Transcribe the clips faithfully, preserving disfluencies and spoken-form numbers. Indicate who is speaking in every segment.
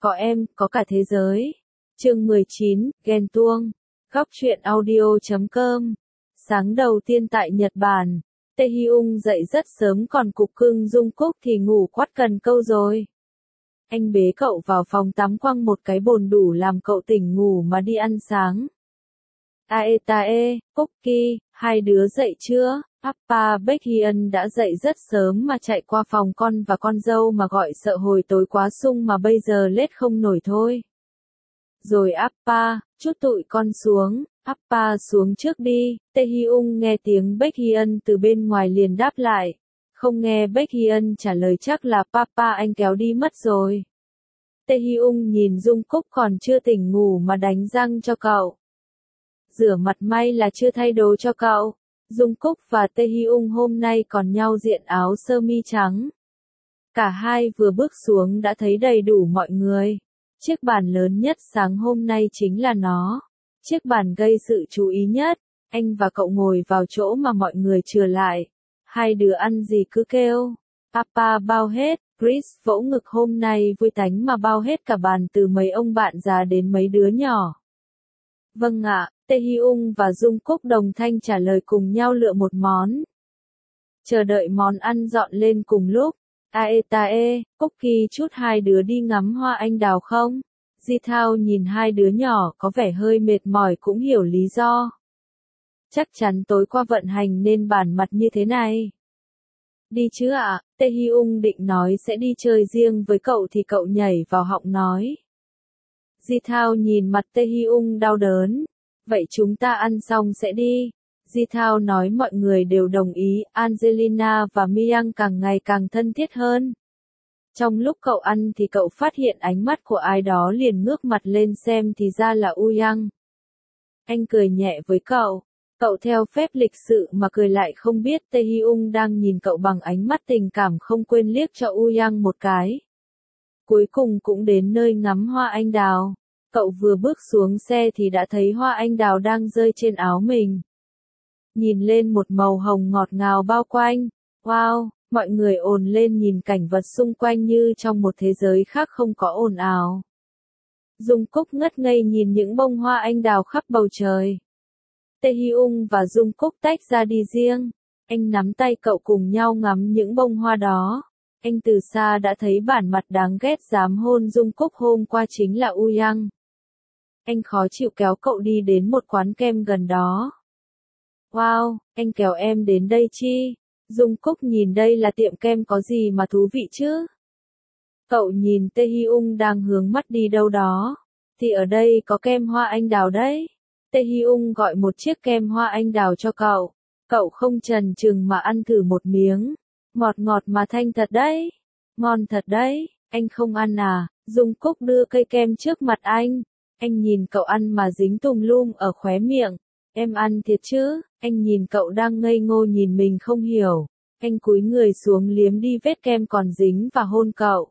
Speaker 1: Có em, có cả thế giới. Chương mười chín, ghen tuông. Góc truyện audio chấm com. Sáng đầu tiên tại Nhật Bản, Taehyung dậy rất sớm còn cục cưng Jungkook thì ngủ quắt cần câu rồi. Anh bế cậu vào phòng tắm quăng một cái bồn đủ làm cậu tỉnh ngủ mà đi ăn sáng. Aetae, Cookie, hai đứa dậy chưa? Appa Baekhyun đã dậy rất sớm mà chạy qua phòng con và con dâu mà gọi sợ hồi tối quá sung mà bây giờ lết không nổi thôi. Rồi Appa, chút tụi con xuống, Appa xuống trước đi. Taehyung nghe tiếng Baekhyun từ bên ngoài liền đáp lại. Không nghe Baekhyun trả lời chắc là Papa anh kéo đi mất rồi. Taehyung nhìn Jungkook còn chưa tỉnh ngủ mà đánh răng cho cậu. Rửa mặt may là chưa thay đồ cho cậu. Jungkook và Taehyung hôm nay còn nhau diện áo sơ mi trắng. Cả hai vừa bước xuống đã thấy đầy đủ mọi người. Chiếc bàn lớn nhất sáng hôm nay chính là nó. Chiếc bàn gây sự chú ý nhất. Anh và cậu ngồi vào chỗ mà mọi người chừa lại. Hai đứa ăn gì cứ kêu. Papa bao hết. Chris vỗ ngực hôm nay vui tánh mà bao hết cả bàn từ mấy ông bạn già đến mấy đứa nhỏ. Vâng ạ, Taehyung và Jungkook đồng thanh trả lời cùng nhau lựa một món. Chờ đợi món ăn dọn lên cùng lúc. Aetae, Cookie chút hai đứa đi ngắm hoa anh đào không? Ji-thao nhìn hai đứa nhỏ có vẻ hơi mệt mỏi cũng hiểu lý do. Chắc chắn tối qua vận hành nên bản mặt như thế này. Đi chứ ạ, à? Taehyung định nói sẽ đi chơi riêng với cậu thì cậu nhảy vào họng nói. Ji-thao nhìn mặt Taehyung đau đớn. Vậy chúng ta ăn xong sẽ đi. Ji-thao nói mọi người đều đồng ý, Angelina và Miang càng ngày càng thân thiết hơn. Trong lúc cậu ăn thì cậu phát hiện ánh mắt của ai đó liền ngước mặt lên xem thì ra là Uyang. Anh cười nhẹ với cậu. Cậu theo phép lịch sự mà cười lại không biết Taehyung đang nhìn cậu bằng ánh mắt tình cảm không quên liếc cho Uyang một cái. Cuối cùng cũng đến nơi ngắm hoa anh đào. Cậu vừa bước xuống xe thì đã thấy hoa anh đào đang rơi trên áo mình. Nhìn lên một màu hồng ngọt ngào bao quanh. Wow, mọi người ồn lên nhìn cảnh vật xung quanh như trong một thế giới khác không có ồn ào. Jungkook ngất ngây nhìn những bông hoa anh đào khắp bầu trời. Taehyung và Jungkook tách ra đi riêng. Anh nắm tay cậu cùng nhau ngắm những bông hoa đó. Anh từ xa đã thấy bản mặt đáng ghét dám hôn Jungkook hôm qua chính là Uyang. Anh khó chịu kéo cậu đi đến một quán kem gần đó. Wow, anh kéo em đến đây chi? Jungkook nhìn đây là tiệm kem có gì mà thú vị chứ? Cậu nhìn Taehyung đang hướng mắt đi đâu đó. Thì ở đây có kem hoa anh đào đấy. Taehyung gọi một chiếc kem hoa anh đào cho cậu. Cậu không chần chừng mà ăn thử một miếng. Ngọt ngọt mà thanh thật đấy. Ngon thật đấy. Anh không ăn à? Jungkook đưa cây kem trước mặt anh. Anh nhìn cậu ăn mà dính tùm lum ở khóe miệng. Em ăn thiệt chứ? Anh nhìn cậu đang ngây ngô nhìn mình không hiểu. Anh cúi người xuống liếm đi vết kem còn dính và hôn cậu.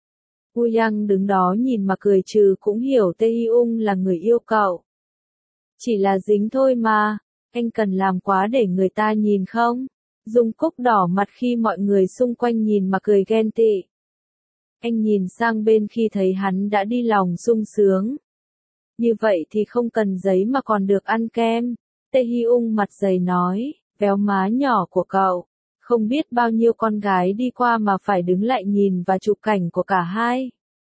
Speaker 1: Uyang đứng đó nhìn mà cười trừ cũng hiểu Taehyung là người yêu cậu. Chỉ là dính thôi mà. Anh cần làm quá để người ta nhìn không? Jungkook đỏ mặt khi mọi người xung quanh nhìn mà cười ghen tị. Anh nhìn sang bên khi thấy hắn đã đi lòng sung sướng. Như vậy thì không cần giấy mà còn được ăn kem. Taehyung mặt dày nói, véo má nhỏ của cậu. Không biết bao nhiêu con gái đi qua mà phải đứng lại nhìn và chụp cảnh của cả hai.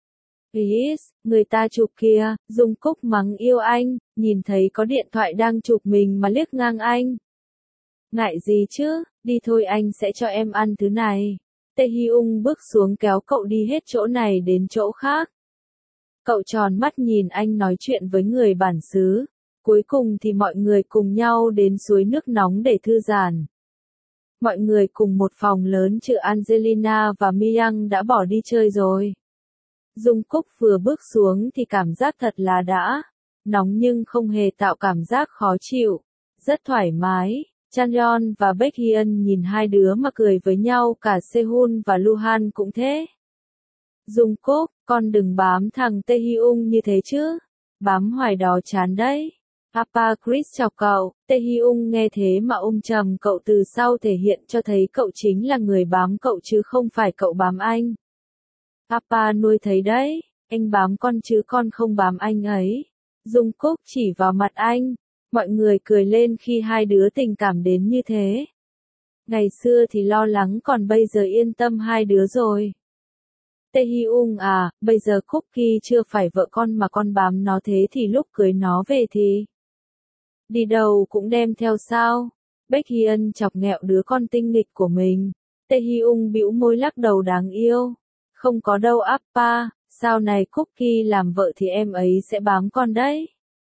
Speaker 1: Is, người ta chụp kìa, Jungkook mắng yêu anh, nhìn thấy có điện thoại đang chụp mình mà liếc ngang anh. Ngại gì chứ, đi thôi anh sẽ cho em ăn thứ này. Taehyung bước xuống kéo cậu đi hết chỗ này đến chỗ khác. Cậu tròn mắt nhìn anh nói chuyện với người bản xứ. Cuối cùng thì mọi người cùng nhau đến suối nước nóng để thư giãn. Mọi người cùng một phòng lớn trừ Angelina và Miang đã bỏ đi chơi rồi. Jungkook vừa bước xuống thì cảm giác thật là đã. Nóng nhưng không hề tạo cảm giác khó chịu. Rất thoải mái. Chanyeon và Baekhyun nhìn hai đứa mà cười với nhau, cả Sehun và Luhan cũng thế. Jungkook, con đừng bám thằng Taehyung như thế chứ. Bám hoài đó chán đấy. Papa Chris chào cậu. Taehyung nghe thế mà ôm chầm cậu từ sau thể hiện cho thấy cậu chính là người bám cậu chứ không phải cậu bám anh. Papa nuôi thấy đấy. Anh bám con chứ con không bám anh ấy. Dung Cúc chỉ vào mặt anh. Mọi người cười lên khi hai đứa tình cảm đến như thế. Ngày xưa thì lo lắng còn bây giờ yên tâm hai đứa rồi. Taehyung à, bây giờ Cookie chưa phải vợ con mà con bám nó thế thì lúc cưới nó về thì đi đâu cũng đem theo sao? Baekhyun chọc ghẹo đứa con tinh nghịch của mình. Taehyung bĩu môi lắc đầu đáng yêu. Không có đâu Appa, sau này Cookie làm vợ thì em ấy sẽ bám con đấy.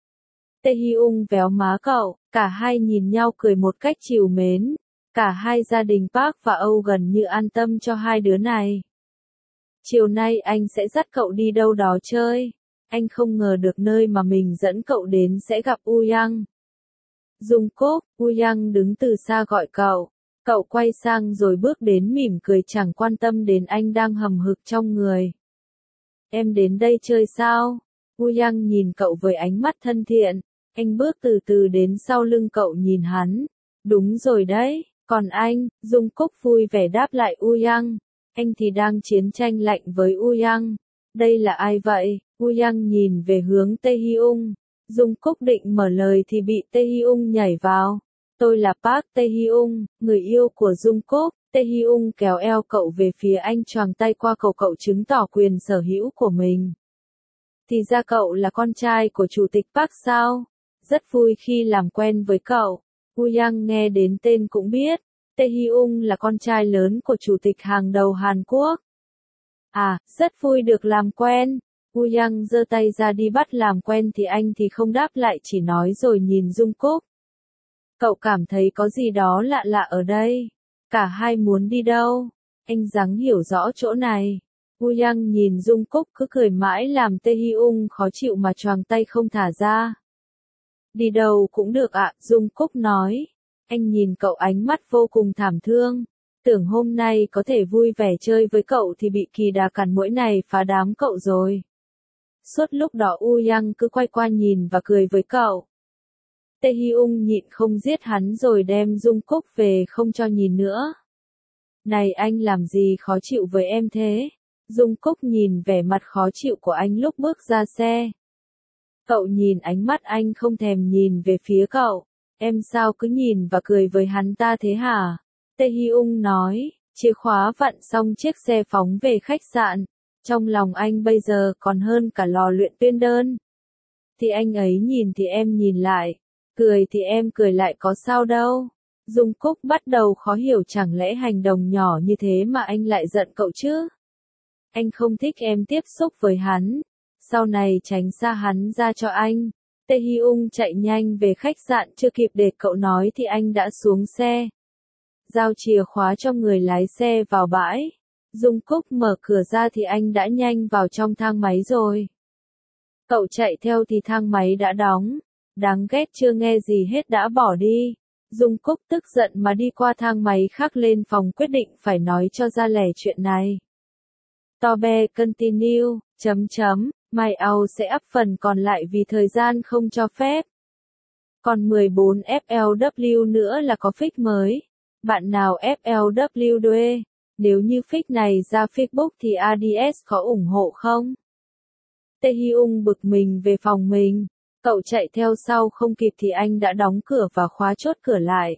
Speaker 1: Taehyung véo má cậu, cả hai nhìn nhau cười một cách trìu mến. Cả hai gia đình Park và Âu gần như an tâm cho hai đứa này. Chiều nay anh sẽ dắt cậu đi đâu đó chơi. Anh không ngờ được nơi mà mình dẫn cậu đến sẽ gặp Uyang. Jungkook, Uyang đứng từ xa gọi cậu. Cậu quay sang rồi bước đến mỉm cười chẳng quan tâm đến anh đang hầm hực trong người. Em đến đây chơi sao? Uyang nhìn cậu với ánh mắt thân thiện. Anh bước từ từ đến sau lưng cậu nhìn hắn. Đúng rồi đấy, còn anh, Jungkook vui vẻ đáp lại Uyang. Anh thì đang chiến tranh lạnh với Uyang. Đây là ai vậy? Uyang nhìn về hướng Taehyung. Jungkook định mở lời thì bị Taehyung nhảy vào. Tôi là Park Taehyung, người yêu của Jungkook. Taehyung kéo eo cậu về phía anh choàng tay qua cậu cậu chứng tỏ quyền sở hữu của mình. Thì ra cậu là con trai của chủ tịch Park sao? Rất vui khi làm quen với cậu. Uyang nghe đến tên cũng biết. Taehyung là con trai lớn của chủ tịch hàng đầu Hàn Quốc. À, rất vui được làm quen. Uyang giơ tay ra đi bắt làm quen thì anh thì không đáp lại chỉ nói rồi nhìn Jungkook. Cậu cảm thấy có gì đó lạ lạ ở đây. Cả hai muốn đi đâu? Anh ráng hiểu rõ chỗ này. Uyang nhìn Jungkook cứ cười mãi làm Taehyung khó chịu mà choàng tay không thả ra. Đi đâu cũng được ạ, Jungkook nói. Anh nhìn cậu ánh mắt vô cùng thảm thương. Tưởng hôm nay có thể vui vẻ chơi với cậu thì bị kỳ đà cằn muỗi này phá đám cậu rồi. Suốt lúc đó Uyang cứ quay qua nhìn và cười với cậu. Taehyung nhịn không giết hắn rồi đem Jungkook về không cho nhìn nữa. Này anh làm gì khó chịu với em thế? Jungkook nhìn vẻ mặt khó chịu của anh lúc bước ra xe. Cậu nhìn ánh mắt anh không thèm nhìn về phía cậu. Em sao cứ nhìn và cười với hắn ta thế hả? Taehyung nói, chìa khóa vặn xong chiếc xe phóng về khách sạn. Trong lòng anh bây giờ còn hơn cả lò luyện tuyên đơn. Thì anh ấy nhìn thì em nhìn lại. Cười thì em cười lại có sao đâu. Jungkook bắt đầu khó hiểu chẳng lẽ hành động nhỏ như thế mà anh lại giận cậu chứ? Anh không thích em tiếp xúc với hắn. Sau này tránh xa hắn ra cho anh. Taehyung chạy nhanh về khách sạn chưa kịp để cậu nói thì anh đã xuống xe. Giao chìa khóa cho người lái xe vào bãi. Jungkook mở cửa ra thì anh đã nhanh vào trong thang máy rồi. Cậu chạy theo thì thang máy đã đóng. Đáng ghét chưa nghe gì hết đã bỏ đi. Jungkook tức giận mà đi qua thang máy khác lên phòng quyết định phải nói cho ra lẻ chuyện này. Tobe continue, chấm chấm, My Out sẽ up phần còn lại vì thời gian không cho phép. Còn mười bốn F L W nữa là có fix mới. Bạn nào F L W đuê? Nếu như fix này ra Facebook thì a đê ét có ủng hộ không? Taehyung bực mình về phòng mình. Cậu chạy theo sau không kịp thì anh đã đóng cửa và khóa chốt cửa lại.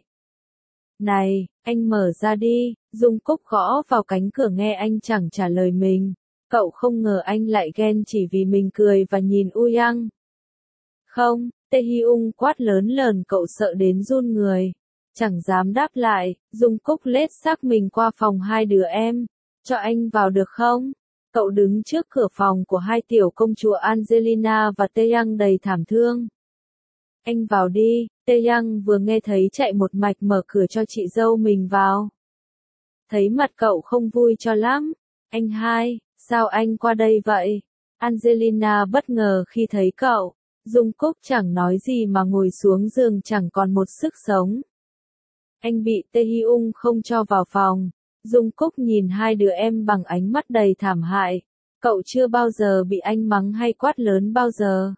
Speaker 1: Này, anh mở ra đi. Jungkook gõ vào cánh cửa nghe anh chẳng trả lời mình. Cậu không ngờ anh lại ghen chỉ vì mình cười và nhìn Uyang. Không, Taehyung quát lớn lờn cậu sợ đến run người. Chẳng dám đáp lại, Jungkook lết xác mình qua phòng hai đứa em. Cho anh vào được không? Cậu đứng trước cửa phòng của hai tiểu công chúa Angelina và Taeyang đầy thảm thương. Anh vào đi, Taeyang vừa nghe thấy chạy một mạch mở cửa cho chị dâu mình vào. Thấy mặt cậu không vui cho lắm. Anh hai, sao anh qua đây vậy? Angelina bất ngờ khi thấy cậu. Jungkook chẳng nói gì mà ngồi xuống giường chẳng còn một sức sống. Anh bị Taehyung không cho vào phòng. Jungkook nhìn hai đứa em bằng ánh mắt đầy thảm hại. Cậu chưa bao giờ bị anh mắng hay quát lớn bao giờ.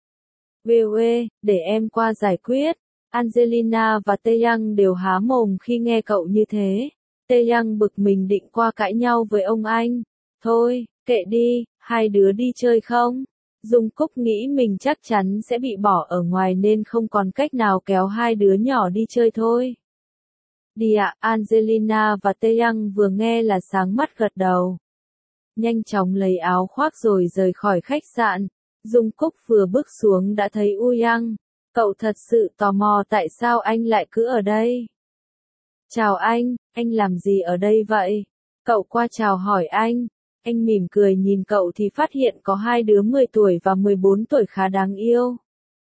Speaker 1: Uê uê, để em qua giải quyết. Angelina và Taeyang đều há mồm khi nghe cậu như thế. Taeyang bực mình định qua cãi nhau với ông anh. Thôi, kệ đi, Hai đứa đi chơi không? Dung Cúc nghĩ mình chắc chắn sẽ bị bỏ ở ngoài nên không còn cách nào kéo hai đứa nhỏ đi chơi thôi. Đi ạ, Angelina và Taeyang vừa nghe là sáng mắt gật đầu. Nhanh chóng lấy áo khoác rồi rời khỏi khách sạn. Dung Cúc vừa bước xuống đã thấy Uyang. Cậu thật sự tò mò tại sao anh lại cứ ở đây. Chào anh, anh làm gì ở đây vậy? Cậu qua chào hỏi anh. Anh mỉm cười nhìn cậu thì phát hiện có hai đứa mười tuổi và mười bốn tuổi khá đáng yêu.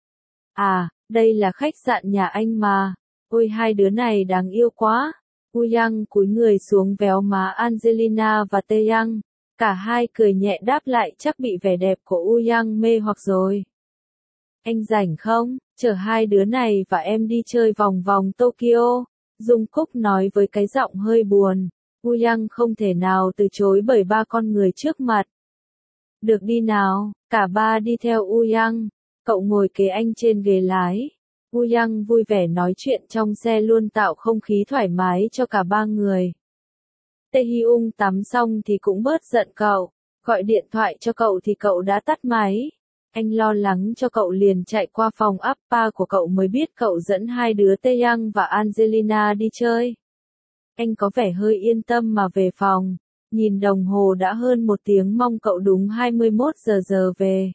Speaker 1: À, đây là khách sạn nhà anh mà. Ôi hai đứa này đáng yêu quá. Uyang cúi người xuống véo má Angelina và Taeyang. Cả hai cười nhẹ đáp lại chắc bị vẻ đẹp của Uyang mê hoặc rồi. Anh rảnh không? Chở hai đứa này và em đi chơi vòng vòng Tokyo. Dung Cúc nói với cái giọng hơi buồn. Uyang không thể nào từ chối bởi ba con người trước mặt. Được đi nào, cả ba đi theo Uyang. Cậu ngồi kế anh trên ghế lái. Uyang vui vẻ nói chuyện trong xe luôn tạo không khí thoải mái cho cả ba người. Taehyung tắm xong thì cũng bớt giận cậu. Gọi điện thoại cho cậu thì cậu đã tắt máy. Anh lo lắng cho cậu liền chạy qua phòng Appa của cậu mới biết cậu dẫn hai đứa Taeyang và Angelina đi chơi. Anh có vẻ hơi yên tâm mà về phòng. Nhìn đồng hồ đã hơn một tiếng mong cậu đúng hai mươi mốt giờ giờ về.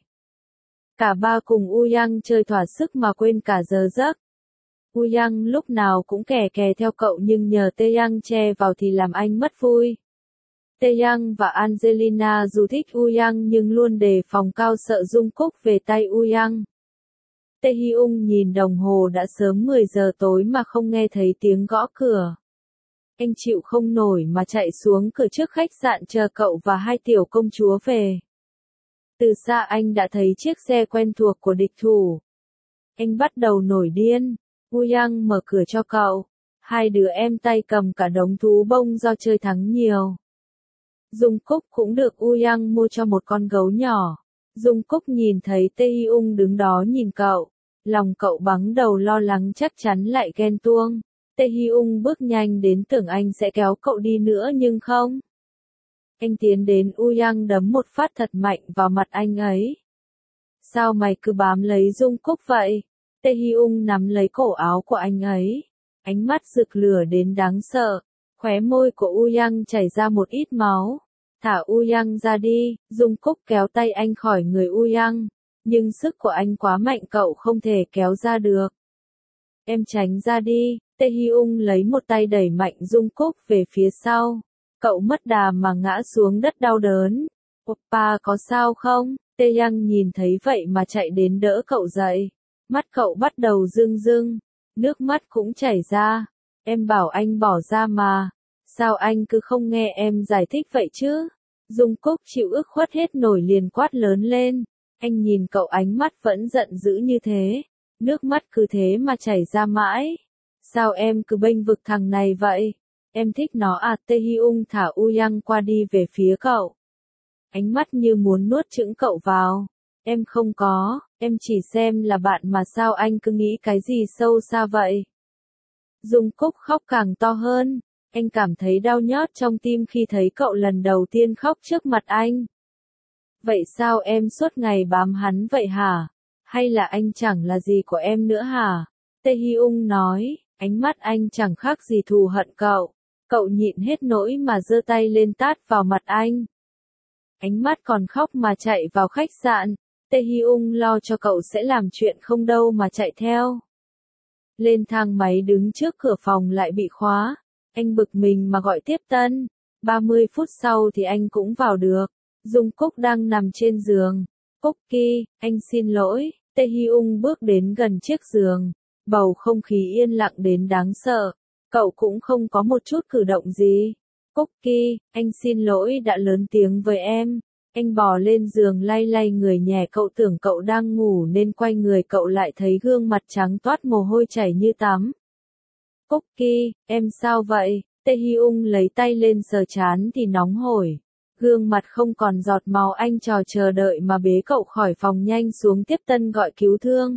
Speaker 1: Cả ba cùng Uyang chơi thỏa sức mà quên cả giờ giấc. Uyang lúc nào cũng kè kè theo cậu nhưng nhờ Taeyang che vào thì làm anh mất vui. Taeyang và Angelina dù thích Uyang nhưng luôn đề phòng cao sợ Dung Cúc về tay Uyang. Taehyung nhìn đồng hồ đã sớm mười giờ tối mà không nghe thấy tiếng gõ cửa. Anh chịu không nổi mà chạy xuống cửa trước khách sạn chờ cậu và hai tiểu công chúa về. Từ xa anh đã thấy chiếc xe quen thuộc của địch thủ. Anh bắt đầu nổi điên. Uyang mở cửa cho cậu. Hai đứa em tay cầm cả đống thú bông do chơi thắng nhiều. Dung Cúc cũng được Uyang mua cho một con gấu nhỏ. Dung Cúc nhìn thấy Taehyung đứng đó nhìn cậu. Lòng cậu bắn đầu lo lắng chắc chắn lại ghen tuông. Taehyung bước nhanh đến tưởng anh sẽ kéo cậu đi nữa nhưng không. Anh tiến đến Uyang đấm một phát thật mạnh vào mặt anh ấy. Sao mày cứ bám lấy Dung Cúc vậy? Taehyung nắm lấy cổ áo của anh ấy. Ánh mắt rực lửa đến đáng sợ. Khóe môi của Uyang chảy ra một ít máu. Thả Uyang ra đi. Dung Cúc kéo tay anh khỏi người Uyang. Nhưng sức của anh quá mạnh cậu không thể kéo ra được. Em tránh ra đi. Taehyung lấy một tay đẩy mạnh Dung Cúc về phía sau. Cậu mất đà mà ngã xuống đất đau đớn. Oppa có sao không? Taeyang nhìn thấy vậy mà chạy đến đỡ cậu dậy. Mắt cậu bắt đầu rưng rưng. Nước mắt cũng chảy ra. Em bảo anh bỏ ra mà. Sao anh cứ không nghe em giải thích vậy chứ? Dung Cúc chịu ức khuất hết nổi liền quát lớn lên. Anh nhìn cậu ánh mắt vẫn giận dữ như thế. Nước mắt cứ thế mà chảy ra mãi. Sao em cứ bênh vực thằng này vậy? Em thích nó à? Taehyung thả Uyang qua đi về phía cậu. Ánh mắt như muốn nuốt chửng cậu vào. Em không có, em chỉ xem là bạn mà sao anh cứ nghĩ cái gì sâu xa vậy? Dung Cúc khóc càng to hơn. Anh cảm thấy đau nhót trong tim khi thấy cậu lần đầu tiên khóc trước mặt anh. Vậy sao em suốt ngày bám hắn vậy hả? Hay là anh chẳng là gì của em nữa hả? Taehyung nói, ánh mắt anh chẳng khác gì thù hận cậu. Cậu nhịn hết nỗi mà giơ tay lên tát vào mặt anh. Ánh mắt còn khóc mà chạy vào khách sạn. Taehyung lo cho cậu sẽ làm chuyện không đâu mà chạy theo. Lên thang máy đứng trước cửa phòng lại bị khóa. Anh bực mình mà gọi tiếp tân. ba mươi phút sau thì anh cũng vào được. Dung Cúc đang nằm trên giường. Cookie, anh xin lỗi. Taehyung bước đến gần chiếc giường. Bầu không khí yên lặng đến đáng sợ. Cậu cũng không có một chút cử động gì. Cookie, anh xin lỗi đã lớn tiếng với em. Anh bò lên giường lay lay người nhẹ cậu tưởng cậu đang ngủ nên quay người cậu lại thấy gương mặt trắng toát mồ hôi chảy như tắm. Cookie, em sao vậy? Taehyung lấy tay lên sờ trán thì nóng hổi. Gương mặt không còn giọt máu anh trò chờ đợi mà bế cậu khỏi phòng nhanh xuống tiếp tân gọi cứu thương.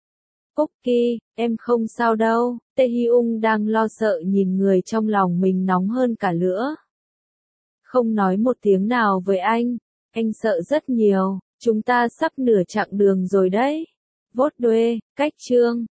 Speaker 1: Cookie, em không sao đâu. Taehyung đang lo sợ nhìn người trong lòng mình nóng hơn cả lửa. Không nói một tiếng nào với anh. Anh sợ rất nhiều, chúng ta sắp nửa chặng đường rồi đấy. Vốt đuê, cách chương.